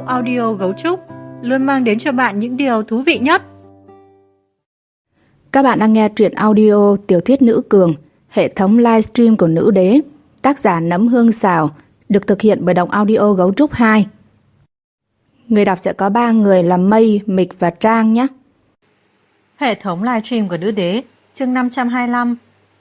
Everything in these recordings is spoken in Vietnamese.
Cậu Audio Gấu Trúc luôn mang đến cho bạn những điều thú vị nhất. Các bạn đang nghe truyện audio Tiểu thuyết Nữ Cường, hệ thống livestream của Nữ Đế, tác giả Nấm Hương Xào, được thực hiện bởi Đọc Audio Gấu Trúc 2. Người đọc sẽ có 3 người là Mây, Mịch và Trang nhé. Hệ thống livestream của Nữ Đế, chương 525.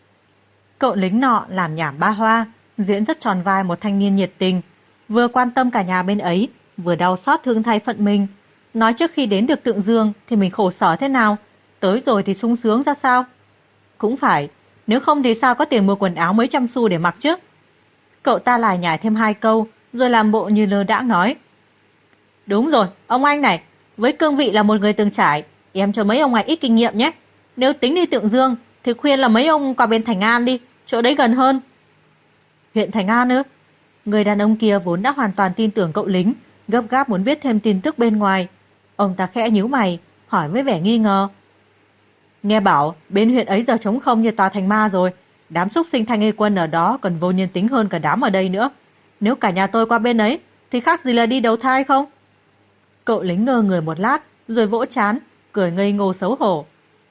Cậu lính nọ làm nhảm ba hoa, diễn rất tròn vai một thanh niên nhiệt tình, vừa quan tâm cả nhà bên ấy, vừa đau xót thương thay phận mình. Nói trước khi đến được Tượng Dương thì mình khổ sở thế nào, tới rồi thì sung sướng ra sao. Cũng phải, nếu không thì sao có tiền mua quần áo mấy trăm xu để mặc chứ. Cậu ta lải nhải thêm 2 câu, rồi làm bộ như lơ đãng nói. Đúng rồi, ông anh này, với cương vị là một người từng trải, em cho mấy ông này ít kinh nghiệm nhé. Nếu tính đi Tượng Dương thì khuyên là mấy ông qua bên Thành An đi, chỗ đấy gần hơn. Huyện Thành An ư? Người đàn ông kia vốn đã hoàn toàn tin tưởng cậu lính, gấp gáp muốn biết thêm tin tức bên ngoài. Ông ta khẽ nhíu mày, hỏi với vẻ nghi ngờ. Nghe bảo bên huyện ấy giờ trống không như tòa thành ma rồi, đám xúc sinh Thanh Y Quân ở đó còn vô nhân tính hơn cả đám ở đây nữa. Nếu cả nhà tôi qua bên ấy thì khác gì là đi đầu thai không? Cậu lính ngơ người một lát, rồi vỗ trán, cười ngây ngô xấu hổ.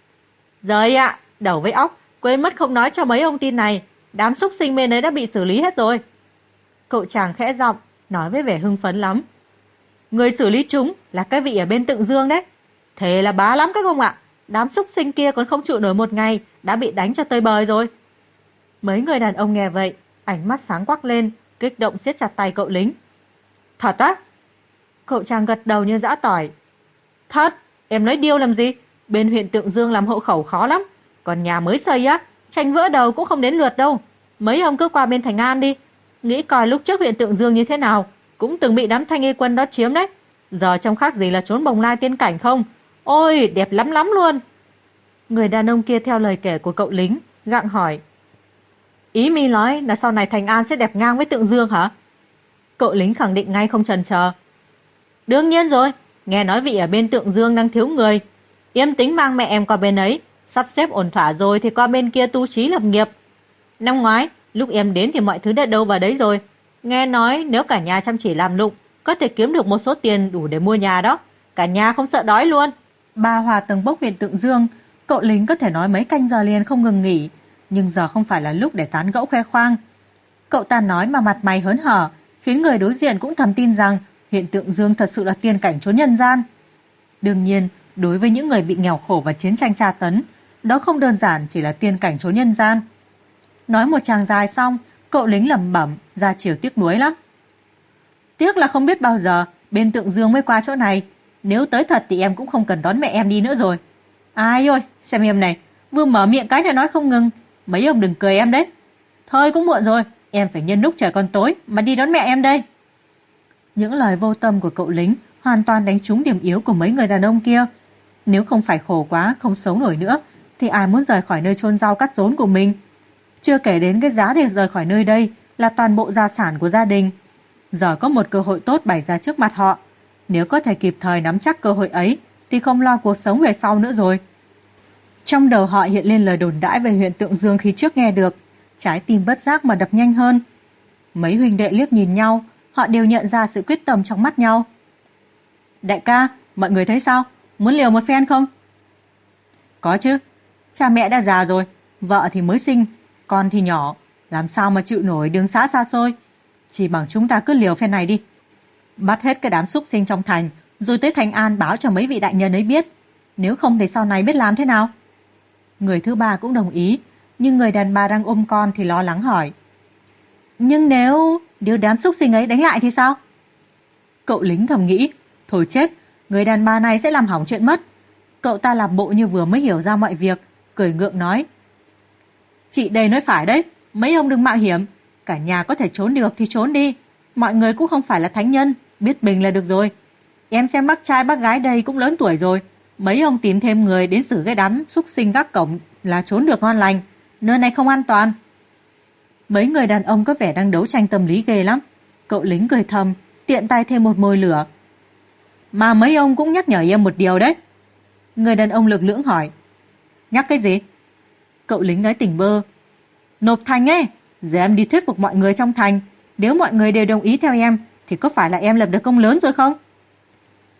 Giời ạ, đầu với óc, quên mất không nói cho mấy ông tin này, đám xúc sinh bên ấy đã bị xử lý hết rồi. Cậu chàng khẽ giọng, nói với vẻ hưng phấn lắm. Người xử lý chúng là cái vị ở bên Tượng Dương đấy. Thế là bá lắm các ông ạ, đám xúc sinh kia còn không trụ nổi một ngày, đã bị đánh cho tơi bời rồi. Mấy người đàn ông nghe vậy, ánh mắt sáng quắc lên, kích động siết chặt tay cậu lính. Thật á? Cậu chàng gật đầu như giã tỏi. Thật, em nói điêu làm gì? Bên huyện Tượng Dương làm hộ khẩu khó lắm. Còn nhà mới xây á, tranh vỡ đầu cũng không đến lượt đâu. Mấy ông cứ qua bên Thành An đi. Nghĩ coi lúc trước huyện Tượng Dương như thế nào, cũng từng bị đám Thanh Y Quân đó chiếm đấy. Giờ trông khác gì là trốn bồng lai tiên cảnh không? Ôi, đẹp lắm lắm luôn. Người đàn ông kia theo lời kể của cậu lính, gặng hỏi. Ý mi nói là sau này Thành An sẽ đẹp ngang với Tượng Dương hả? Cậu lính khẳng định ngay không chần chờ. Đương nhiên rồi, nghe nói vị ở bên Tượng Dương đang thiếu người. Em tính mang mẹ em qua bên ấy, sắp xếp ổn thỏa rồi thì qua bên kia tu trí lập nghiệp. Năm ngoái, lúc em đến thì mọi thứ đã đâu vào đấy rồi. Nghe nói nếu cả nhà chăm chỉ làm lụng, có thể kiếm được một số tiền đủ để mua nhà đó. Cả nhà không sợ đói luôn. Ba hòa tầng bốc huyện Tượng Dương, cậu lính có thể nói mấy canh giờ liền không ngừng nghỉ. Nhưng giờ không phải là lúc để tán gẫu khoe khoang. Cậu ta nói mà mặt mày hớn hở, khiến người đối diện cũng thầm tin rằng huyện Tượng Dương thật sự là tiên cảnh chốn nhân gian. Đương nhiên, đối với những người bị nghèo khổ và chiến tranh tra tấn, đó không đơn giản chỉ là tiên cảnh chốn nhân gian. Nói một tràng dài xong, cậu lính lẩm bẩm ra chiều tiếc nuối lắm. Tiếc là không biết bao giờ bên Tượng Dương mới qua chỗ này. Nếu tới thật thì em cũng không cần đón mẹ em đi nữa rồi. Ai ôi, xem em này, vừa mở miệng cái là nói không ngừng. Mấy ông đừng cười em đấy. Thôi cũng muộn rồi, em phải nhân lúc trời còn tối mà đi đón mẹ em đây. Những lời vô tâm của cậu lính hoàn toàn đánh trúng điểm yếu của mấy người đàn ông kia. Nếu không phải khổ quá, không sống nổi nữa, thì ai muốn rời khỏi nơi chôn rau cắt rốn của mình. Chưa kể đến cái giá để rời khỏi nơi đây là toàn bộ gia sản của gia đình. Giờ có một cơ hội tốt bày ra trước mặt họ. Nếu có thể kịp thời nắm chắc cơ hội ấy thì không lo cuộc sống về sau nữa rồi. Trong đầu họ hiện lên lời đồn đãi về huyện Tượng Dương khi trước nghe được. Trái tim bất giác mà đập nhanh hơn. Mấy huynh đệ liếc nhìn nhau, họ đều nhận ra sự quyết tâm trong mắt nhau. Đại ca, mọi người thấy sao? Muốn liều một phen không? Có chứ. Cha mẹ đã già rồi, vợ thì mới sinh, con thì nhỏ, làm sao mà chịu nổi đường xã xa xôi. Chỉ bằng chúng ta cứ liều phen này đi. Bắt hết cái đám xúc sinh trong thành, rồi tới Thành An báo cho mấy vị đại nhân ấy biết. Nếu không thì sau này biết làm thế nào? Người thứ ba cũng đồng ý, nhưng người đàn bà đang ôm con thì lo lắng hỏi. Nhưng nếu đám xúc sinh ấy đánh lại thì sao? Cậu lính thầm nghĩ, thôi chết, người đàn bà này sẽ làm hỏng chuyện mất. Cậu ta làm bộ như vừa mới hiểu ra mọi việc, cười ngượng nói. Chị đây nói phải đấy, mấy ông đừng mạo hiểm. Cả nhà có thể trốn được thì trốn đi. Mọi người cũng không phải là thánh nhân, biết bình là được rồi. Em xem bác trai bác gái đây cũng lớn tuổi rồi. Mấy ông tìm thêm người đến xử cái đám xúc sinh gác cổng là trốn được ngon lành. Nơi này không an toàn. Mấy người đàn ông có vẻ đang đấu tranh tâm lý ghê lắm. Cậu lính cười thầm, tiện tay thêm một mồi lửa. Mà mấy ông cũng nhắc nhở em một điều đấy. Người đàn ông lực lưỡng hỏi. Nhắc cái gì? Cậu lính nói tỉnh bơ. Nộp thành ấy, giờ em đi thuyết phục mọi người trong thành. Nếu mọi người đều đồng ý theo em thì có phải là em lập được công lớn rồi không?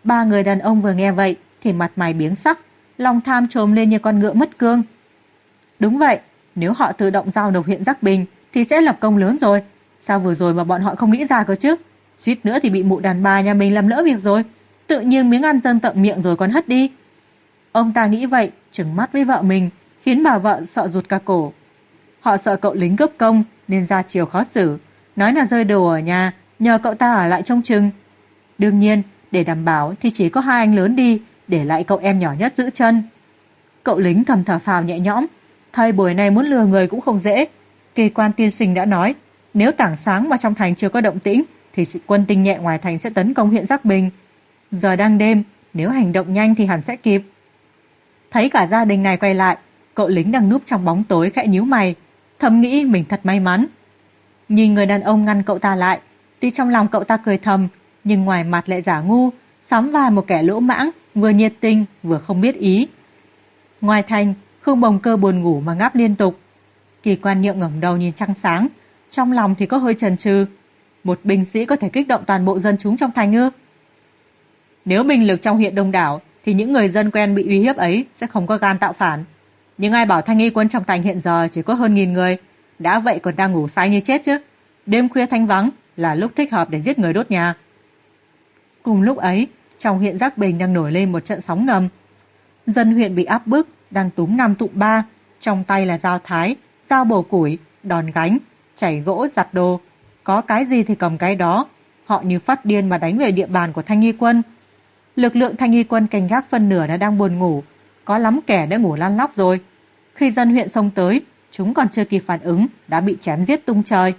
Ba người đàn ông vừa nghe vậy thì mặt mày biếng sắc, lòng tham trồm lên như con ngựa mất cương. Đúng vậy, nếu họ tự động giao nộp huyện Giác Bình thì sẽ lập công lớn rồi. Sao vừa rồi mà bọn họ không nghĩ ra cơ chứ? Suýt nữa thì bị mụ đàn bà nhà mình làm lỡ việc rồi. Tự nhiên miếng ăn dân tận miệng rồi còn hất đi. Ông ta nghĩ vậy, trừng mắt với vợ mình, khiến bà vợ sợ rụt cả cổ. Họ sợ cậu lính gấp công nên ra chiều khó xử, nói là rơi đồ ở nhà, nhờ cậu ta ở lại trông chừng. Đương nhiên, để đảm bảo thì chỉ có hai anh lớn đi, để lại cậu em nhỏ nhất giữ chân. Cậu lính thầm thở phào nhẹ nhõm, thời buổi này muốn lừa người cũng không dễ. Kỳ quan tiên sinh đã nói, nếu tảng sáng mà trong thành chưa có động tĩnh thì quân tinh nhẹ ngoài thành sẽ tấn công huyện Giác Bình. Giờ đang đêm, nếu hành động nhanh thì hẳn sẽ kịp. Thấy cả gia đình này quay lại, cậu lính đang núp trong bóng tối khẽ nhíu mày, thầm nghĩ mình thật may mắn. Nhìn người đàn ông ngăn cậu ta lại, tuy trong lòng cậu ta cười thầm, nhưng ngoài mặt lại giả ngu, sắm vai một kẻ lỗ mãng, vừa nhiệt tình vừa không biết ý. Ngoài thành, Khương Bồng Cơ buồn ngủ mà ngáp liên tục. Kỳ Quan Nhượng ngẩng đầu nhìn trăng sáng, trong lòng thì có hơi chần chừ. Một binh sĩ có thể kích động toàn bộ dân chúng trong thành ư? Nếu binh lực trong huyện đông đảo thì những người dân quen bị uy hiếp ấy sẽ không có gan tạo phản. Nhưng ai bảo thanh nghi quân trong thành hiện giờ chỉ có hơn 1000 người, đã vậy còn đang ngủ say như chết chứ. Đêm khuya thanh vắng là lúc thích hợp để giết người đốt nhà. Cùng lúc ấy, trong huyện Giác Bình đang nổi lên một trận sóng ngầm. Dân huyện bị áp bức, đang túm 5 tụm 3, trong tay là dao thái, dao bổ củi, đòn gánh, chảy gỗ, giặt đồ. Có cái gì thì cầm cái đó. Họ như phát điên mà đánh về địa bàn của thanh nghi quân. Lực lượng thanh nghi quân canh gác phân nửa đã đang buồn ngủ, có lắm kẻ đã ngủ lăn lóc rồi. Khi dân huyện xông tới, chúng còn chưa kịp phản ứng đã bị chém giết tung trời.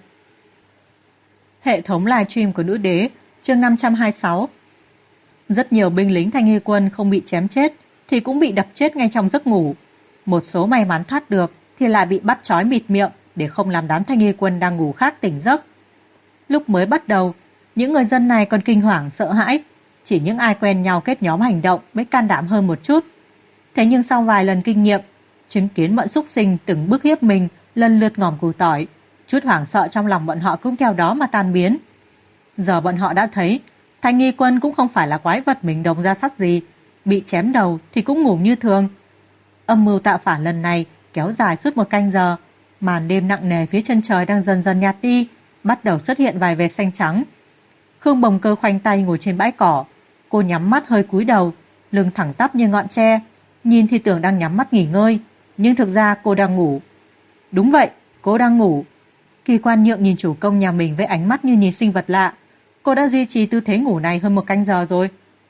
Hệ thống livestream của Nữ Đế, chương 526. Rất nhiều binh lính thanh nghi quân không bị chém chết thì cũng bị đập chết ngay trong giấc ngủ. Một số may mắn thoát được thì lại bị bắt trói bịt miệng để không làm đám thanh nghi quân đang ngủ khác tỉnh giấc. Lúc mới bắt đầu, những người dân này còn kinh hoàng sợ hãi, chỉ những ai quen nhau kết nhóm hành động mới can đảm hơn một chút. Thế nhưng sau vài lần kinh nghiệm, chứng kiến bọn súc sinh từng bức hiếp mình lần lượt ngòm củ tỏi, chút hoảng sợ trong lòng bọn họ cũng theo đó mà tan biến. Giờ bọn họ đã thấy thanh nghi quân cũng không phải là quái vật mình đồng ra sắt gì, bị chém đầu thì cũng ngủ như thường. Âm mưu tạo phản lần này kéo dài suốt 1 canh giờ, màn đêm nặng nề phía chân trời đang dần dần nhạt đi, bắt đầu xuất hiện vài vệt xanh trắng. Khương Bồng Cơ khoanh tay ngồi trên bãi cỏ, cô nhắm mắt hơi cúi đầu, lưng thẳng tắp như ngọn tre, nhìn thì tưởng đang nhắm mắt nghỉ ngơi, nhưng thực ra cô đang ngủ. Đúng vậy, cô đang ngủ. Kỳ Quan Nhượng nhìn chủ công nhà mình với ánh mắt như nhìn sinh vật lạ. Cô đã duy trì tư thế ngủ này hơn 1 canh giờ rồi.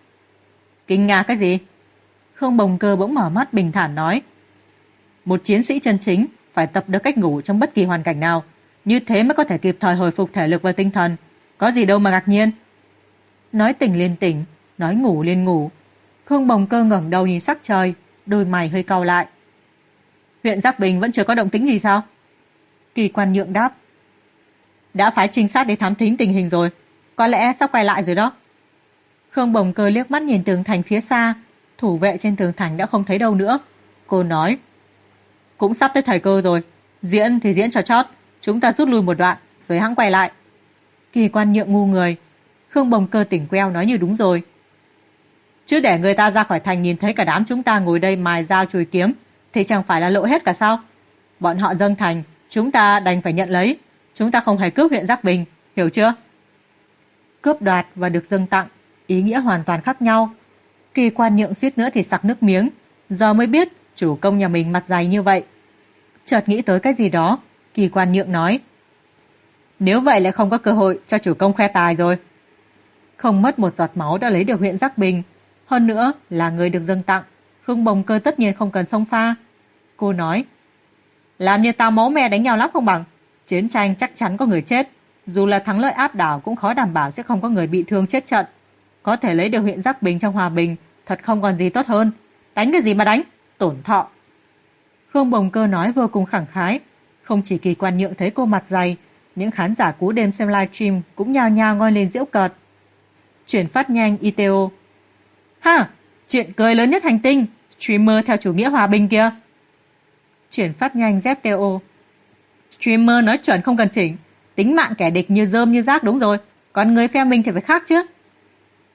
Kinh ngạc cái gì? Khương Bồng Cơ bỗng mở mắt bình thản nói. Một chiến sĩ chân chính phải tập được cách ngủ trong bất kỳ hoàn cảnh nào, như thế mới có thể kịp thời hồi phục thể lực và tinh thần. Có gì đâu mà ngạc nhiên. Nói tỉnh liền tỉnh, nói ngủ liền ngủ. Khương Bồng Cơ ngẩng đầu nhìn sắc trời, đôi mày hơi cau lại. Huyện Giác Bình vẫn chưa có động tĩnh gì sao? Kỳ Quan Nhượng đáp. Đã phái trinh sát để thám thính tình hình rồi, có lẽ sắp quay lại rồi đó. Khương Bồng Cơ liếc mắt nhìn tường thành phía xa, thủ vệ trên tường thành đã không thấy đâu nữa. Cô nói, cũng sắp tới thời cơ rồi, diễn thì diễn cho chót, chúng ta rút lui một đoạn rồi hẵng quay lại. Kỳ Quan Nhượng ngu người. Khương Bồng Cơ tỉnh queo nói như đúng rồi. Chứ để người ta ra khỏi thành nhìn thấy cả đám chúng ta ngồi đây mài dao chùi kiếm thì chẳng phải là lộ hết cả sao? Bọn họ dâng thành, chúng ta đành phải nhận lấy. Chúng ta không hề cướp huyện Giác Bình, hiểu chưa? Cướp đoạt và được dâng tặng, ý nghĩa hoàn toàn khác nhau. Kỳ Quan Nhượng suýt nữa thì sặc nước miếng, giờ mới biết chủ công nhà mình mặt dày như vậy. Chợt nghĩ tới cái gì đó, Kỳ Quan Nhượng nói, nếu vậy lại không có cơ hội cho chủ công khoe tài rồi. Không mất một giọt máu đã lấy được huyện Giác Bình, hơn nữa là người được dâng tặng, Khương Bồng Cơ tất nhiên không cần xông pha. Cô nói, làm như tao máu me đánh nhau lắm không bằng. Chiến tranh chắc chắn có người chết, dù là thắng lợi áp đảo cũng khó đảm bảo sẽ không có người bị thương chết trận. Có thể lấy được huyện Giác Bình trong hòa bình, thật không còn gì tốt hơn. Đánh cái gì mà đánh, tổn thọ. Khương Bồng Cơ nói vô cùng khẳng khái. Không chỉ Kỳ Quan Nhượng thấy cô mặt dày, những khán giả cú đêm xem livestream cũng nhao nhao ngoi lên giễu cợt. Chuyển phát nhanh ITO. Ha, chuyện cười lớn nhất hành tinh, streamer theo chủ nghĩa hòa bình kia. Chuyển phát nhanh ZTO. Streamer nói chuẩn không cần chỉnh, tính mạng kẻ địch như rơm như rác đúng rồi, còn người phe mình thì phải khác chứ.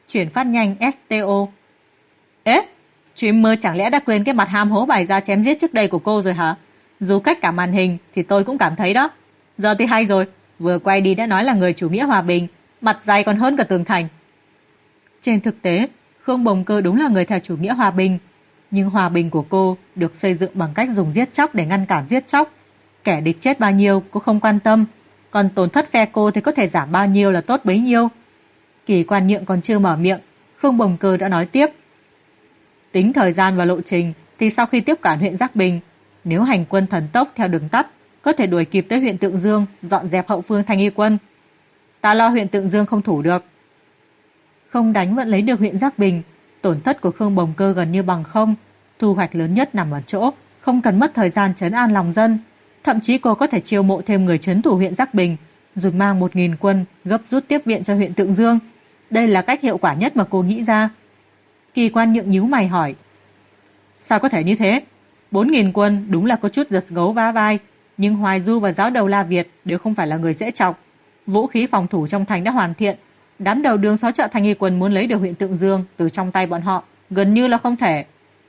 Chuyển phát nhanh STO. Ế, streamer chẳng lẽ đã quên cái mặt ham hố bày ra chém giết trước đây của cô rồi hả? Dù cách cả màn hình thì tôi cũng cảm thấy đó. Giờ thì hay rồi, vừa quay đi đã nói là người chủ nghĩa hòa bình, mặt dày còn hơn cả tường thành. Trên thực tế, Khương Bồng Cơ đúng là người theo chủ nghĩa hòa bình, nhưng hòa bình của cô được xây dựng bằng cách dùng giết chóc để ngăn cản giết chóc. Kẻ địch chết bao nhiêu cô không quan tâm, còn tổn thất phe cô thì có thể giảm bao nhiêu là tốt bấy nhiêu. Kỳ Quan Nhượng còn chưa mở miệng, Khương Bồng Cơ đã nói tiếp. Tính thời gian và lộ trình thì sau khi tiếp cận huyện Giác Bình, nếu hành quân thần tốc theo đường tắt, có thể đuổi kịp tới huyện Tượng Dương, dọn dẹp hậu phương Thanh Y quân. Ta lo huyện Tượng Dương không thủ được. Không đánh vẫn lấy được huyện Giác Bình, tổn thất của Khương Bồng Cơ gần như bằng không. Thu hoạch lớn nhất nằm ở chỗ không cần mất thời gian trấn an lòng dân. Thậm chí cô có thể chiêu mộ thêm người trấn thủ huyện Giác Bình, rồi mang 1.000 quân gấp rút tiếp viện cho huyện Tượng Dương. Đây là cách hiệu quả nhất mà cô nghĩ ra. Kỳ Quan Nhượng nhíu mày hỏi. Sao có thể như thế? 4.000 quân đúng là có chút giật gấu vá vai, nhưng Hoài Du và giáo đầu La Việt đều không phải là người dễ chọc. Vũ khí phòng thủ trong thành đã hoàn thiện. Đám đầu đường xó chợ Thanh Y quân muốn lấy được huyện Tượng Dương từ trong tay bọn họ gần như là không thể.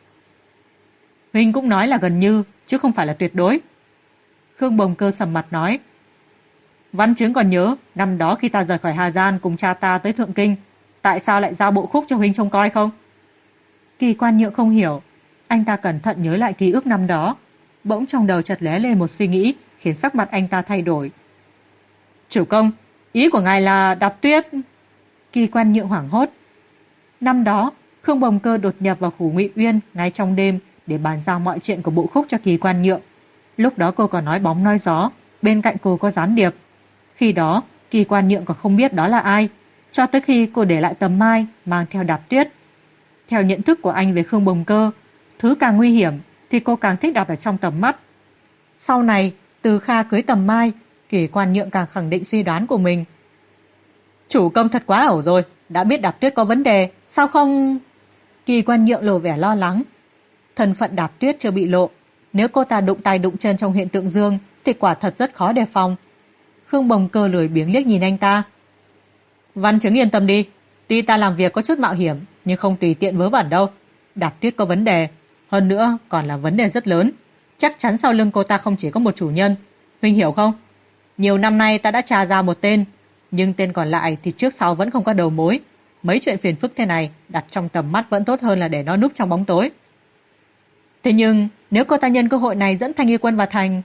Huynh cũng nói là gần như, chứ không phải là tuyệt đối. Khương Bồng Cơ sầm mặt nói. Văn Chứng còn nhớ, năm đó khi ta rời khỏi Hà Giang cùng cha ta tới Thượng Kinh, tại sao lại giao bộ khúc cho huynh trông coi không? Kỳ Quan Nhượng không hiểu, anh ta cẩn thận nhớ lại ký ức năm đó. Bỗng trong đầu chợt lóe lên một suy nghĩ, khiến sắc mặt anh ta thay đổi. Chủ công, ý của ngài là Đạp Tuyết? Kỳ Quan Nhượng hoảng hốt. Năm đó, Khương Bồng Cơ đột nhập vào phủ Ngụy Uyên ngay trong đêm để bàn giao mọi chuyện của bộ khúc cho Kỳ Quan Nhượng. Lúc đó cô còn nói bóng nói gió, bên cạnh cô có gián điệp. Khi đó, Kỳ Quan Nhượng còn không biết đó là ai, cho tới khi cô để lại Tầm Mai mang theo Đạp Tuyết. Theo nhận thức của anh về Khương Bồng Cơ, thứ càng nguy hiểm thì cô càng thích đặt ở trong tầm mắt. Sau này, từ Kha cưới Tầm Mai, Kỳ Quan Nhượng càng khẳng định suy đoán của mình. Chủ công thật quá ẩu rồi, đã biết Đạp Tuyết có vấn đề, sao không... Kỳ Quan Nhượng lộ vẻ lo lắng. Thân phận Đạp Tuyết chưa bị lộ, nếu cô ta đụng tay đụng chân trong huyện Tượng Dương thì quả thật rất khó đề phòng. Khương Bồng Cơ lười biếng liếc nhìn anh ta. Văn Chứng yên tâm đi, tuy ta làm việc có chút mạo hiểm nhưng không tùy tiện vớ vẩn đâu. Đạp Tuyết có vấn đề, hơn nữa còn là vấn đề rất lớn. Chắc chắn sau lưng cô ta không chỉ có một chủ nhân, huynh hiểu không? Nhiều năm nay ta đã tra ra một tên, nhưng tên còn lại thì trước sau vẫn không có đầu mối. Mấy chuyện phiền phức thế này đặt trong tầm mắt vẫn tốt hơn là để nó núp trong bóng tối. Thế nhưng nếu cô ta nhân cơ hội này dẫn Thanh Y quân vào thành,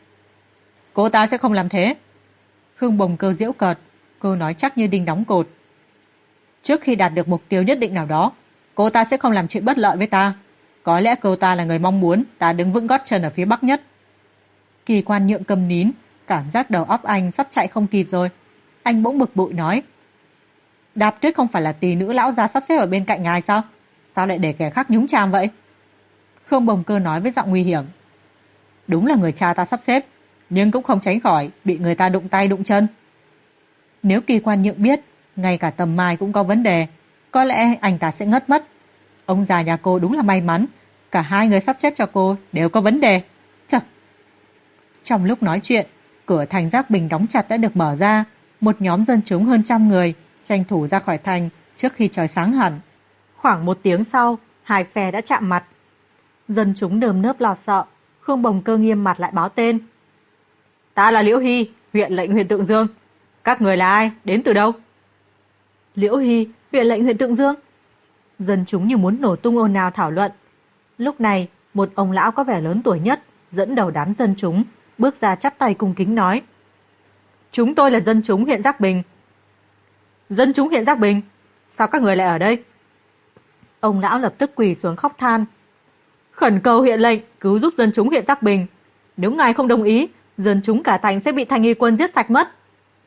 cô ta sẽ không làm thế. Khương Bồng Cơ giễu cợt, cô nói chắc như đinh đóng cột. Trước khi đạt được mục tiêu nhất định nào đó, cô ta sẽ không làm chuyện bất lợi với ta. Có lẽ cô ta là người mong muốn ta đứng vững gót chân ở phía bắc nhất. Kỳ Quan Nhượng câm nín, cảm giác đầu óc anh sắp chạy không kịp rồi. Anh bỗng bực bội nói. Đạp Tuyết không phải là tỷ nữ lão gia sắp xếp ở bên cạnh ngài sao? Sao lại để kẻ khác nhúng chàm vậy? Khương Bồng Cơ nói với giọng nguy hiểm. Đúng là người cha ta sắp xếp, nhưng cũng không tránh khỏi bị người ta đụng tay đụng chân. Nếu Kỳ Quan Nhượng biết ngay cả Tầm Mai cũng có vấn đề, có lẽ anh ta sẽ ngất mất. Ông già nhà cô đúng là may mắn, cả hai người sắp xếp cho cô đều có vấn đề. Chà. Trong lúc nói chuyện, cửa thành Giác Bình đóng chặt đã được mở ra. Một nhóm dân chúng hơn 100 người tranh thủ ra khỏi thành trước khi trời sáng hẳn. Khoảng 1 tiếng sau, hai phe đã chạm mặt. Dân chúng nơm nớp lo sợ. Khương Bồng Cơ nghiêm mặt lại báo tên. Ta là Liễu Hy, huyện lệnh huyện Tượng Dương. Các người là ai, đến từ đâu? Liễu Hy, huyện lệnh huyện Tượng Dương. Dân chúng như muốn nổ tung ồn ào thảo luận. Lúc này, một ông lão có vẻ lớn tuổi nhất dẫn đầu đám dân chúng, bước ra chắp tay cung kính nói. Chúng tôi là dân chúng huyện Giác Bình. Dân chúng huyện Giác Bình? Sao các người lại ở đây? Ông lão lập tức quỳ xuống khóc than. Khẩn cầu huyện lệnh cứu giúp dân chúng huyện Giác Bình. Nếu ngài không đồng ý, dân chúng cả thành sẽ bị Thanh Y quân giết sạch mất.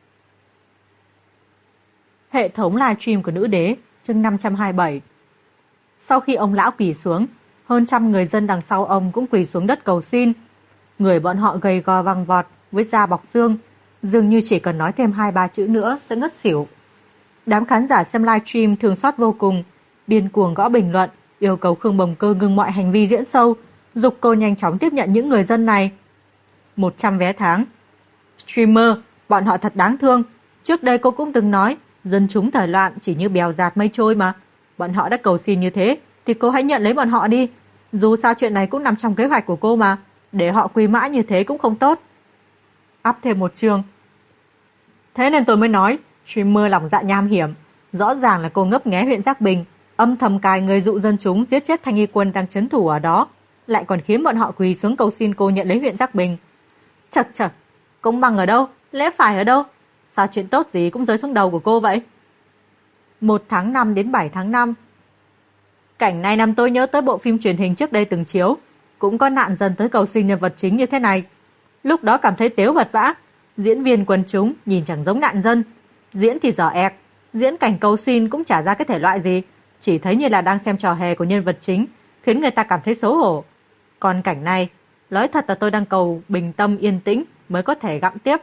Hệ thống livestream của Nữ Đế, chương 527. Sau khi ông lão quỳ xuống, hơn 100 người dân đằng sau ông cũng quỳ xuống đất cầu xin. Người bọn họ gầy gò văng vọt với da bọc xương, dường như chỉ cần nói thêm 2-3 chữ nữa sẽ ngất xỉu. Đám khán giả xem livestream thương xót vô cùng, điên cuồng gõ bình luận, yêu cầu Khương Bồng Cơ ngừng mọi hành vi diễn sâu, giục cô nhanh chóng tiếp nhận những người dân này. 100 vé tháng. Streamer, bọn họ thật đáng thương. Trước đây cô cũng từng nói, Dân chúng thời loạn chỉ như bèo dạt mây trôi mà. Bọn họ đã cầu xin như thế thì cô hãy nhận lấy bọn họ đi. Dù sao chuyện này cũng nằm trong kế hoạch của cô mà. Để họ quỳ mãi như thế cũng không tốt. Áp thêm một chương. Thế nên tôi mới nói streamer lòng dạ nham hiểm. Rõ ràng là cô ngấp nghé huyện Giác Bình, âm thầm cài người dụ dân chúng giết chết Thanh Y Quân đang trấn thủ ở đó, lại còn khiến bọn họ quỳ xuống cầu xin cô nhận lấy huyện Giác Bình. Chật chật, công bằng ở đâu, lẽ phải ở đâu? Sao chuyện tốt gì cũng rơi xuống đầu của cô vậy? 1 tháng 5 đến 7 tháng 5. Cảnh này làm tôi nhớ tới bộ phim truyền hình trước đây từng chiếu, cũng có nạn dân tới cầu xin nhân vật chính như thế này. Lúc đó cảm thấy tếu vật vã, diễn viên quần chúng nhìn chẳng giống nạn dân, diễn thì dở ẹc, diễn cảnh cầu xin cũng chả ra cái thể loại gì, chỉ thấy như là đang xem trò hề của nhân vật chính, khiến người ta cảm thấy xấu hổ. Còn cảnh này, nói thật là tôi đang cầu bình tâm yên tĩnh mới có thể gặm tiếp.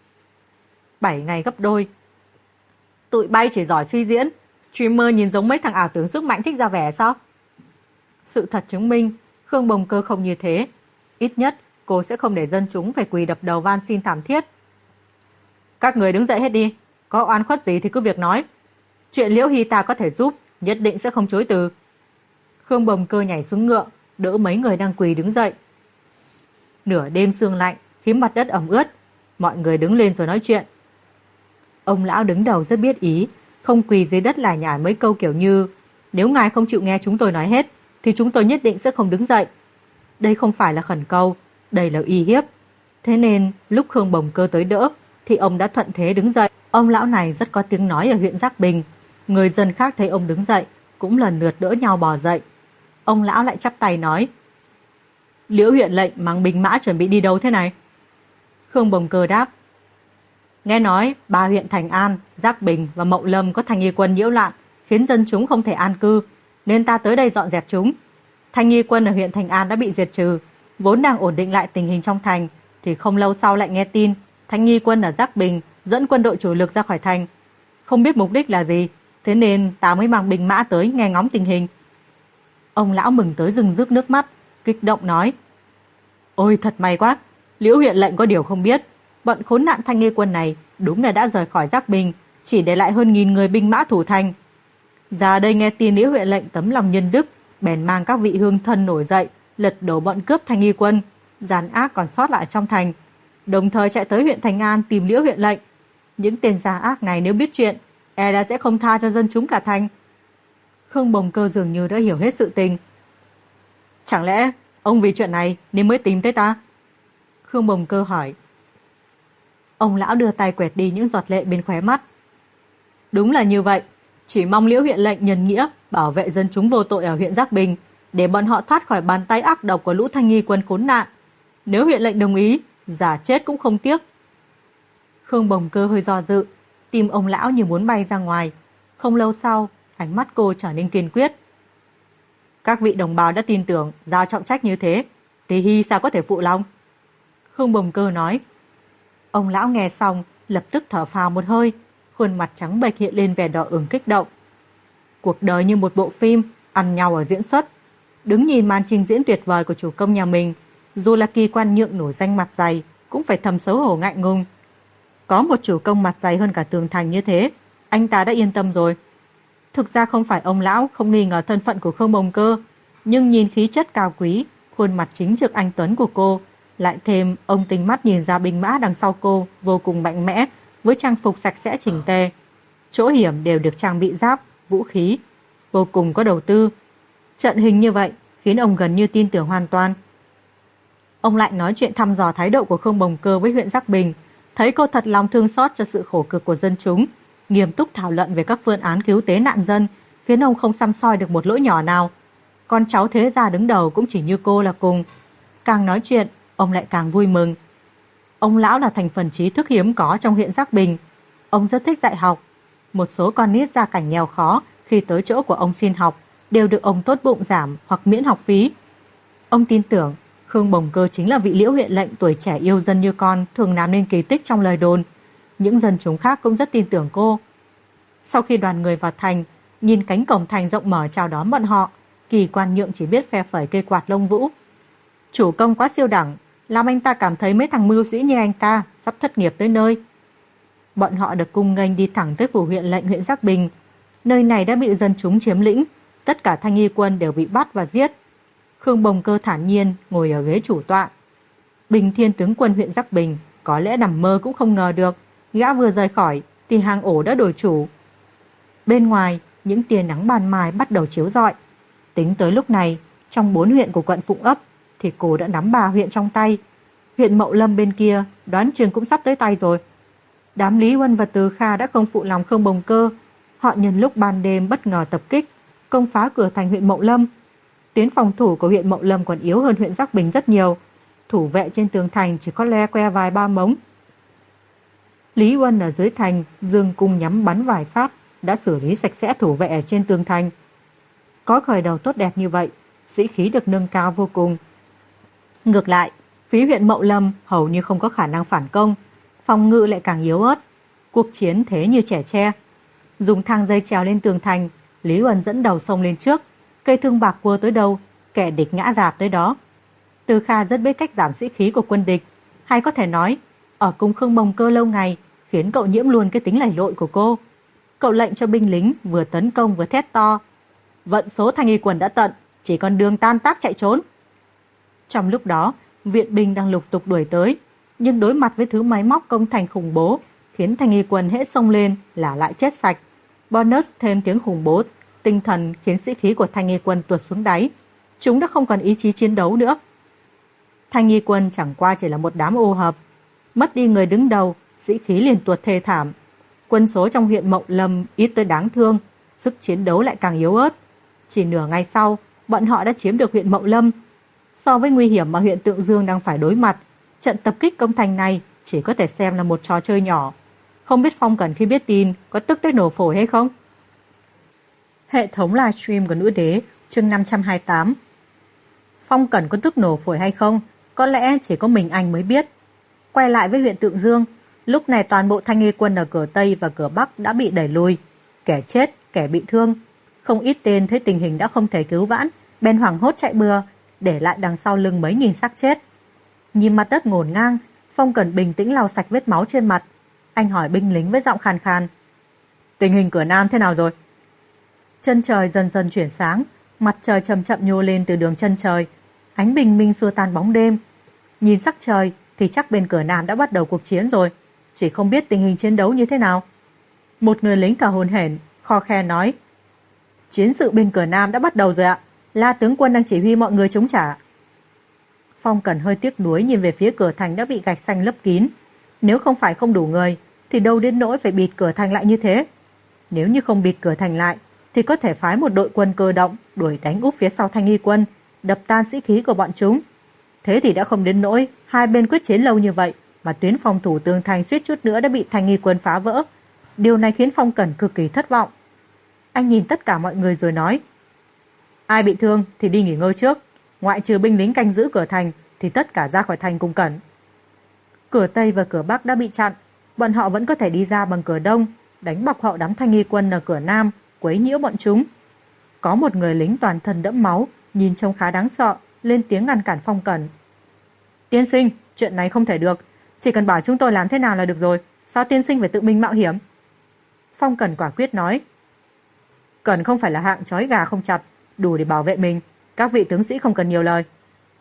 7 ngày gấp đôi. Tụi bay chỉ giỏi suy diễn, streamer nhìn giống mấy thằng ảo tưởng sức mạnh thích ra vẻ sao? Sự thật chứng minh, Khương Bồng Cơ không như thế. Ít nhất, cô sẽ không để dân chúng phải quỳ đập đầu van xin thảm thiết. Các người đứng dậy hết đi, có oan khuất gì thì cứ việc nói. Chuyện Liễu Hy ta có thể giúp, nhất định sẽ không chối từ. Khương Bồng Cơ nhảy xuống ngựa, đỡ mấy người đang quỳ đứng dậy. Nửa đêm sương lạnh, khiến mặt đất ẩm ướt, mọi người đứng lên rồi nói chuyện. Ông lão đứng đầu rất biết ý, không quỳ dưới đất lải nhải mấy câu kiểu như: nếu ngài không chịu nghe chúng tôi nói hết, thì chúng tôi nhất định sẽ không đứng dậy. Đây không phải là khẩn cầu, đây là uy hiếp. Thế nên lúc Khương Bồng Cơ tới đỡ, thì ông đã thuận thế đứng dậy. Ông lão này rất có tiếng nói ở huyện Giác Bình. Người dân khác thấy ông đứng dậy, cũng lần lượt đỡ nhau bò dậy. Ông lão lại chắp tay nói: Liễu huyện lệnh mang binh mã chuẩn bị đi đâu thế này? Khương Bồng Cơ đáp: nghe nói 3 huyện Thành An, Giác Bình và Mậu Lâm có Thanh Y Quân nhiễu loạn, khiến dân chúng không thể an cư, nên ta tới đây dọn dẹp chúng. Thanh Y Quân ở huyện Thành An đã bị diệt trừ, vốn đang ổn định lại tình hình trong thành, thì không lâu sau lại nghe tin Thanh Y Quân ở Giác Bình dẫn quân đội chủ lực ra khỏi thành. Không biết mục đích là gì, thế nên ta mới mang binh mã tới nghe ngóng tình hình. Ông lão mừng tới rưng rức nước mắt, kích động nói: ôi thật may quá, Liễu huyện lệnh có điều không biết, bọn khốn nạn Thanh Y Quân này đúng là đã rời khỏi Giác Bình, chỉ để lại hơn 1000 người binh mã thủ thành. Ra đây nghe tin Liễu huyện lệnh tấm lòng nhân đức, bèn mang các vị hương thân nổi dậy, lật đổ bọn cướp Thanh Y Quân, gian ác còn sót lại trong thành, đồng thời chạy tới huyện Thành An tìm Liễu huyện lệnh. Những tên gian ác này nếu biết chuyện, e là sẽ không tha cho dân chúng cả thành. Khương Bồng Cơ dường như đã hiểu hết sự tình. Chẳng lẽ ông vì chuyện này nên mới tìm tới ta? Khương Bồng Cơ hỏi. Ông lão đưa tay quẹt đi những giọt lệ bên khóe mắt. Đúng là như vậy, chỉ mong Liễu huyện lệnh nhân nghĩa bảo vệ dân chúng vô tội ở huyện Giác Bình, để bọn họ thoát khỏi bàn tay ác độc của lũ Thanh Y Quân khốn nạn. Nếu huyện lệnh đồng ý, giả chết cũng không tiếc. Khương Bồng Cơ hơi do dự, tim ông lão như muốn bay ra ngoài. Không lâu sau, ánh mắt cô trở nên kiên quyết. Các vị đồng bào đã tin tưởng, giao trọng trách như thế, thì Hy sao có thể phụ lòng? Khương Bồng Cơ nói. Ông lão nghe xong, lập tức thở phào một hơi, khuôn mặt trắng bệch hiện lên vẻ đỏ ửng kích động. Cuộc đời như một bộ phim, ăn nhau ở diễn xuất. Đứng nhìn màn trình diễn tuyệt vời của chủ công nhà mình, dù là Kỳ Quan Nhượng nổi danh mặt dày, cũng phải thầm xấu hổ ngại ngùng. Có một chủ công mặt dày hơn cả tường thành như thế, anh ta đã yên tâm rồi. Thực ra không phải ông lão không nghi ngờ thân phận của Khương Bồng Cơ, nhưng nhìn khí chất cao quý, khuôn mặt chính trực anh tuấn của cô, lại thêm ông tinh mắt nhìn ra binh mã đằng sau cô vô cùng mạnh mẽ, với trang phục sạch sẽ chỉnh tề. Chỗ hiểm đều được trang bị giáp, vũ khí, vô cùng có đầu tư. Trận hình như vậy khiến ông gần như tin tưởng hoàn toàn. Ông lại nói chuyện thăm dò thái độ của Khương Bồng Cơ với huyện Giác Bình, thấy cô thật lòng thương xót cho sự khổ cực của dân chúng, nghiêm túc thảo luận về các phương án cứu tế nạn dân, khiến ông không săm soi được một lỗi nhỏ nào. Con cháu thế gia đứng đầu cũng chỉ như cô là cùng. Càng nói chuyện, ông lại càng vui mừng. Ông lão là thành phần trí thức hiếm có trong huyện Giác Bình. Ông rất thích dạy học. Một số con nít gia cảnh nghèo khó khi tới chỗ của ông xin học đều được ông tốt bụng giảm hoặc miễn học phí. Ông tin tưởng Khương Bồng Cơ chính là vị Liễu huyện lệnh tuổi trẻ yêu dân như con thường làm nên kỳ tích trong lời đồn. Những dân chúng khác cũng rất tin tưởng cô. Sau khi đoàn người vào thành, nhìn cánh cổng thành rộng mở chào đón bọn họ, Kỳ Quan Nhượng chỉ biết phe phẩy cây quạt lông vũ. Chủ công quá siêu đẳng, làm anh ta cảm thấy mấy thằng mưu sĩ như anh ta sắp thất nghiệp tới nơi. Bọn họ được cung nghênh đi thẳng tới phủ huyện lệnh huyện Giác Bình. Nơi này đã bị dân chúng chiếm lĩnh, tất cả Thanh nghi quân đều bị bắt và giết. Khương Bồng Cơ thản nhiên ngồi ở ghế chủ tọa. Bình Thiên tướng quân huyện Giác Bình có lẽ nằm mơ cũng không ngờ được, gã vừa rời khỏi thì hang ổ đã đổi chủ. Bên ngoài, những tia nắng ban mai bắt đầu chiếu rọi. Tính tới lúc này, trong 4 huyện của quận Phụng Ấp thì cô đã nắm 3 huyện trong tay. Huyện Mậu Lâm bên kia đoán chừng cũng sắp tới tay rồi. Đám Lý Huân và Từ Kha đã không phụ lòng Khương Bồng Cơ. Họ nhân lúc ban đêm bất ngờ tập kích, công phá cửa thành huyện Mậu Lâm. Tuyến phòng thủ của huyện Mậu Lâm còn yếu hơn huyện Giác Bình rất nhiều. Thủ vệ trên tường thành chỉ có le que vài ba mống. Lý Huân ở dưới thành dương cung nhắm bắn vài phát, đã xử lý sạch sẽ thủ vệ ở trên tường thành. Có khởi đầu tốt đẹp như vậy, sĩ khí được nâng cao vô cùng. Ngược lại, phía huyện Mậu Lâm hầu như không có khả năng phản công, phòng ngự lại càng yếu ớt. Cuộc chiến thế như trẻ tre. Dùng thang dây trèo lên tường thành, Lý Huân dẫn đầu xông lên trước, cây thương bạc cua tới đâu, kẻ địch ngã rạp tới đó. Từ Kha rất biết cách giảm sĩ khí của quân địch, hay có thể nói, ở cùng Khương Bồng Cơ lâu ngày khiến cậu nhiễm luôn cái tính lầy lội của cô. Cậu lệnh cho binh lính vừa tấn công vừa thét to: vận số Thanh nghi quân đã tận, chỉ còn đường tan tác chạy trốn. Trong lúc đó, viện binh đang lục tục đuổi tới, nhưng đối mặt với thứ máy móc công thành khủng bố, khiến Thanh nghi quân hễ xông lên là lại chết sạch. Bonus thêm tiếng khủng bố tinh thần khiến sĩ khí của Thanh nghi quân tuột xuống đáy. Chúng đã không còn ý chí chiến đấu nữa. Thanh nghi quân chẳng qua chỉ là một đám ô hợp. Mất đi người đứng đầu, sĩ khí liền tuột thê thảm. Quân số trong huyện Mậu Lâm ít tới đáng thương, sức chiến đấu lại càng yếu ớt. Chỉ nửa ngày sau, bọn họ đã chiếm được huyện Mậu Lâm. So với nguy hiểm mà huyện Tượng Dương đang phải đối mặt, trận tập kích công thành này chỉ có thể xem là một trò chơi nhỏ. Không biết Phong Cẩn khi biết tin có tức tới nổ phổi hay không? Hệ thống livestream của Nữ Đế, chương 528. Phong Cẩn có tức nổ phổi hay không, có lẽ chỉ có mình anh mới biết. Quay lại với huyện Tượng Dương, lúc này toàn bộ Thanh nghi quân ở cửa Tây và cửa Bắc đã bị đẩy lùi. Kẻ chết, kẻ bị thương. Không ít tên thấy tình hình đã không thể cứu vãn, bèn hoảng hốt chạy bừa, để lại đằng sau lưng mấy nghìn xác chết. Nhìn mặt đất ngổn ngang, Phong Cẩn bình tĩnh lau sạch vết máu trên mặt. Anh hỏi binh lính với giọng khàn khàn: tình hình cửa Nam thế nào rồi? Chân trời dần dần chuyển sáng, mặt trời chậm chậm nhô lên từ đường chân trời, ánh bình minh xua tan bóng đêm. Nhìn sắc trời thì chắc bên cửa Nam đã bắt đầu cuộc chiến rồi, chỉ không biết tình hình chiến đấu như thế nào. Một người lính thở hổn hển, kho khe nói: chiến sự bên cửa Nam đã bắt đầu rồi ạ, La tướng quân đang chỉ huy mọi người chống trả. Phong Cẩn hơi tiếc nuối nhìn về phía cửa thành đã bị gạch xanh lấp kín. Nếu không phải không đủ người thì đâu đến nỗi phải bịt cửa thành lại như thế. Nếu như không bịt cửa thành lại thì có thể phái một đội quân cơ động đuổi đánh úp phía sau Thanh nghi quân, đập tan sĩ khí của bọn chúng. Thế thì đã không đến nỗi hai bên quyết chiến lâu như vậy mà tuyến phòng thủ tường thành suýt chút nữa đã bị Thanh nghi quân phá vỡ. Điều này khiến Phong Cẩn cực kỳ thất vọng. Anh nhìn tất cả mọi người rồi nói: ai bị thương thì đi nghỉ ngơi trước, ngoại trừ binh lính canh giữ cửa thành thì tất cả ra khỏi thành cùng Cẩn. Cửa Tây và cửa Bắc đã bị chặn, bọn họ vẫn có thể đi ra bằng cửa Đông, đánh bọc hậu đám Thanh nghi quân ở cửa Nam, quấy nhiễu bọn chúng. Có một người lính toàn thân đẫm máu, nhìn trông khá đáng sợ, lên tiếng ngăn cản Phong Cẩn: tiên sinh, chuyện này không thể được, chỉ cần bảo chúng tôi làm thế nào là được rồi, sao tiên sinh phải tự mình mạo hiểm? Phong Cẩn quả quyết nói: Cẩn không phải là hạng trói gà không chặt, đủ để bảo vệ mình, các vị tướng sĩ không cần nhiều lời.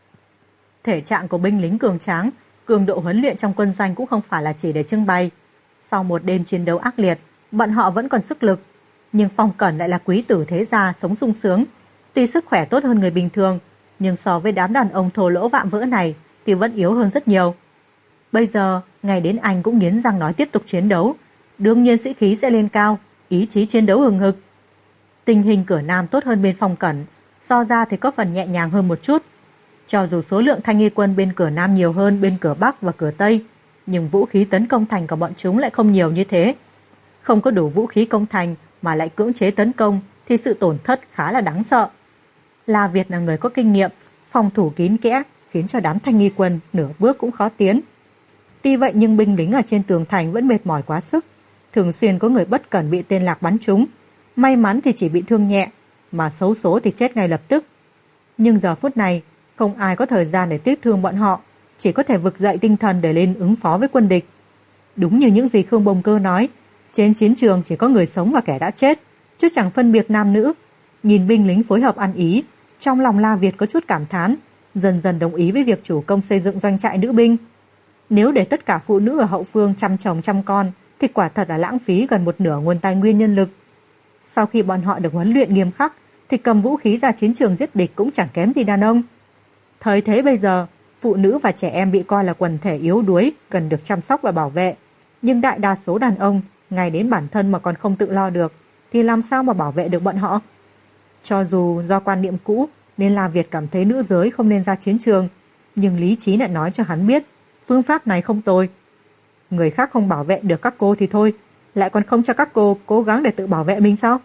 Thể trạng của binh lính cường tráng, cường độ huấn luyện trong quân doanh cũng không phải là chỉ để trưng bày. Sau một đêm chiến đấu ác liệt, bọn họ vẫn còn sức lực, nhưng Phong Cẩn lại là quý tử thế gia sống sung sướng. Tuy sức khỏe tốt hơn người bình thường, nhưng so với đám đàn ông thô lỗ vạm vỡ này thì vẫn yếu hơn rất nhiều. Bây giờ, ngày đến anh cũng nghiến răng nói tiếp tục chiến đấu, đương nhiên sĩ khí sẽ lên cao, ý chí chiến đấu hừng hực. Tình hình cửa Nam tốt hơn bên Phong Cẩn, so ra thì có phần nhẹ nhàng hơn một chút. Cho dù số lượng Thanh nghi quân bên cửa Nam nhiều hơn bên cửa Bắc và cửa Tây, nhưng vũ khí tấn công thành của bọn chúng lại không nhiều như thế. Không có đủ vũ khí công thành mà lại cưỡng chế tấn công thì sự tổn thất khá là đáng sợ. La Việt là người có kinh nghiệm, phòng thủ kín kẽ, khiến cho đám Thanh nghi quân nửa bước cũng khó tiến. Tuy vậy nhưng binh lính ở trên tường thành vẫn mệt mỏi quá sức, thường xuyên có người bất cẩn bị tên lạc bắn trúng. May mắn thì chỉ bị thương nhẹ, mà xấu số thì chết ngay lập tức. Nhưng giờ phút này, không ai có thời gian để tiếc thương bọn họ, chỉ có thể vực dậy tinh thần để lên ứng phó với quân địch. Đúng như những gì Khương Bồng Cơ nói, trên chiến trường chỉ có người sống và kẻ đã chết, chứ chẳng phân biệt nam nữ. Nhìn binh lính phối hợp ăn ý, trong lòng La Việt có chút cảm thán, dần dần đồng ý với việc chủ công xây dựng doanh trại nữ binh. Nếu để tất cả phụ nữ ở hậu phương chăm chồng chăm con, thì quả thật là lãng phí gần một nửa nguồn tài nguyên nhân lực. Sau khi bọn họ được huấn luyện nghiêm khắc, thì cầm vũ khí ra chiến trường giết địch cũng chẳng kém gì đàn ông. Thời thế bây giờ, phụ nữ và trẻ em bị coi là quần thể yếu đuối, cần được chăm sóc và bảo vệ. Nhưng đại đa số đàn ông, ngay đến bản thân mà còn không tự lo được, thì làm sao mà bảo vệ được bọn họ? Cho dù do quan niệm cũ nên La Việt cảm thấy nữ giới không nên ra chiến trường, nhưng lý trí lại nói cho hắn biết phương pháp này không tồi. Người khác không bảo vệ được các cô thì thôi, lại còn không cho các cô cố gắng để tự bảo vệ mình sao?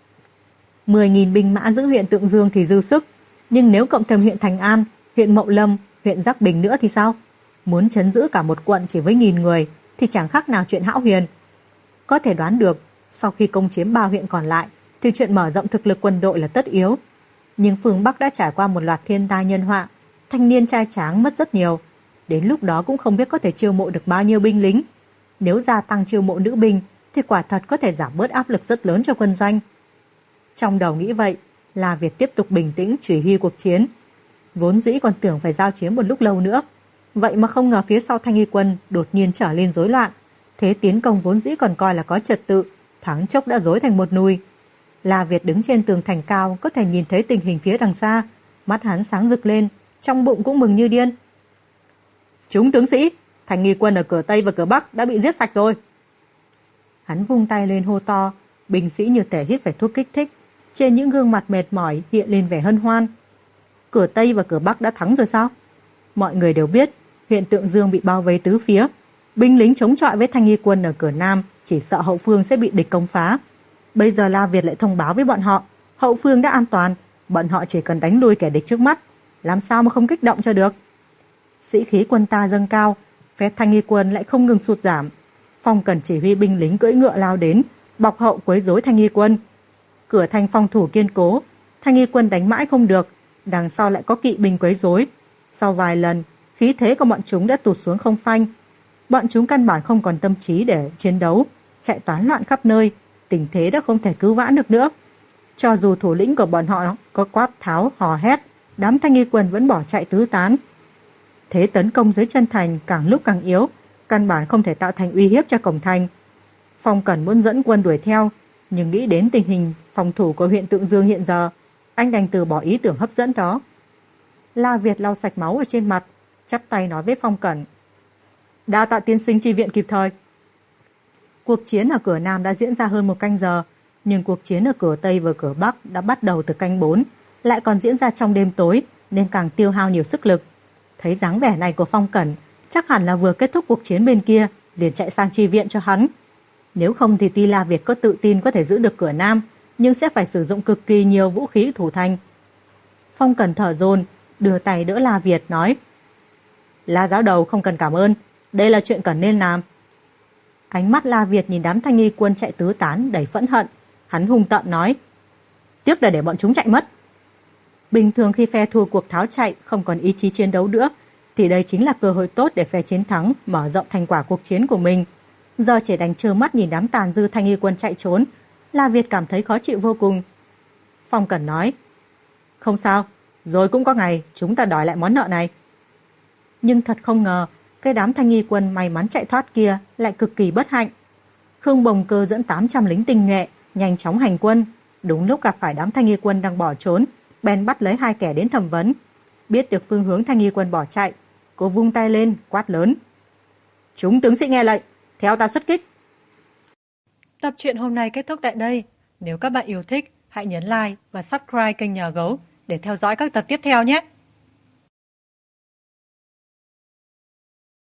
10.000 binh mã giữ huyện Tượng Dương thì dư sức, nhưng nếu cộng thêm huyện Thành An, huyện Mậu Lâm, huyện Giác Bình nữa thì sao? Muốn trấn giữ cả một quận chỉ với 1.000 người thì chẳng khác nào chuyện hão huyền. Có thể đoán được, sau khi công chiếm 3 huyện còn lại thì chuyện mở rộng thực lực quân đội là tất yếu. Nhưng phương Bắc đã trải qua một loạt thiên tai nhân họa, thanh niên trai tráng mất rất nhiều. Đến lúc đó cũng không biết có thể chiêu mộ được bao nhiêu binh lính. Nếu gia tăng chiêu mộ nữ binh thì quả thật có thể giảm bớt áp lực rất lớn cho quân doanh. Trong đầu nghĩ vậy, La Việt tiếp tục bình tĩnh chỉ huy cuộc chiến. Vốn dĩ còn tưởng phải giao chiến một lúc lâu nữa, vậy mà không ngờ phía sau Thanh Y quân đột nhiên trở lên rối loạn. Thế tiến công vốn dĩ còn coi là có trật tự, thoáng chốc đã rối thành một nùi. La Việt đứng trên tường thành cao có thể nhìn thấy tình hình phía đằng xa, mắt hắn sáng rực lên, trong bụng cũng mừng như điên. Chúng tướng sĩ, Thanh Y quân ở cửa Tây và cửa Bắc đã bị giết sạch rồi. Hắn vung tay lên hô to, binh sĩ như thể hít phải thuốc kích thích, trên những gương mặt mệt mỏi hiện lên vẻ hân hoan. Cửa Tây và cửa Bắc đã thắng rồi sao? Mọi người đều biết, huyện Tượng Dương bị bao vây tứ phía, binh lính chống chọi với Thanh Y quân ở cửa Nam, chỉ sợ hậu phương sẽ bị địch công phá. Bây giờ La Việt lại thông báo với bọn họ, hậu phương đã an toàn, bọn họ chỉ cần đánh lui kẻ địch trước mắt, làm sao mà không kích động cho được. Sĩ khí quân ta dâng cao, phe Thanh Y quân lại không ngừng sụt giảm. Phong Cẩn chỉ huy binh lính cưỡi ngựa lao đến, bọc hậu quấy rối Thanh Y quân. Cửa thành phòng thủ kiên cố, Thanh Y quân đánh mãi không được, đằng sau lại có kỵ binh quấy rối. Sau vài lần, khí thế của bọn chúng đã tụt xuống không phanh. Bọn chúng căn bản không còn tâm trí để chiến đấu, chạy toán loạn khắp nơi, tình thế đã không thể cứu vãn được nữa. Cho dù thủ lĩnh của bọn họ có quát tháo hò hét, đám Thanh Y quân vẫn bỏ chạy tứ tán. Thế tấn công dưới chân thành càng lúc càng yếu, căn bản không thể tạo thành uy hiếp cho cổng thành. Phong Cẩn muốn dẫn quân đuổi theo, nhưng nghĩ đến tình hình phòng thủ của huyện Tượng Dương hiện giờ, anh đành từ bỏ ý tưởng hấp dẫn đó. La Việt lau sạch máu ở trên mặt, chắp tay nói với Phong Cẩn: "Đa tạ tiên sinh chi viện kịp thời." Cuộc chiến ở cửa Nam đã diễn ra hơn 1 canh giờ, nhưng cuộc chiến ở cửa Tây và cửa Bắc đã bắt đầu từ canh 4, lại còn diễn ra trong đêm tối nên càng tiêu hao nhiều sức lực. Thấy dáng vẻ này của Phong Cẩn, chắc hẳn là vừa kết thúc cuộc chiến bên kia liền chạy sang chi viện cho hắn. Nếu không thì tuy La Việt có tự tin có thể giữ được cửa Nam, nhưng sẽ phải sử dụng cực kỳ nhiều vũ khí thủ thành. Phong Cẩn thở dồn, đưa tay đỡ La Việt nói: "La giáo đầu không cần cảm ơn, đây là chuyện cần nên làm." Ánh mắt La Việt nhìn đám Thanh Y quân chạy tứ tán đầy phẫn hận, hắn hung tợn nói: "Tiếc là để bọn chúng chạy mất." Bình thường khi phe thua cuộc tháo chạy không còn ý chí chiến đấu nữa, thì đây chính là cơ hội tốt để phe chiến thắng mở rộng thành quả cuộc chiến của mình. Giờ chỉ đành trơ mắt nhìn đám tàn dư Thanh Y quân chạy trốn, La Việt cảm thấy khó chịu vô cùng. Phong Cẩn nói: "Không sao, rồi cũng có ngày chúng ta đòi lại món nợ này." Nhưng thật không ngờ, cái đám Thanh Y quân may mắn chạy thoát kia lại cực kỳ bất hạnh. Khương Bồng Cơ dẫn 800 lính tinh nhuệ nhanh chóng hành quân, đúng lúc gặp phải đám Thanh Y quân đang bỏ trốn, bèn bắt lấy 2 kẻ đến thẩm vấn. Biết được phương hướng Thanh Y quân bỏ chạy, cô vung tay lên quát lớn: "Chúng tướng sĩ nghe lệnh, theo ta xuất kích." Tập truyện hôm nay kết thúc tại đây. Nếu các bạn yêu thích, hãy nhấn like và subscribe kênh Nhà Gấu để theo dõi các tập tiếp theo nhé.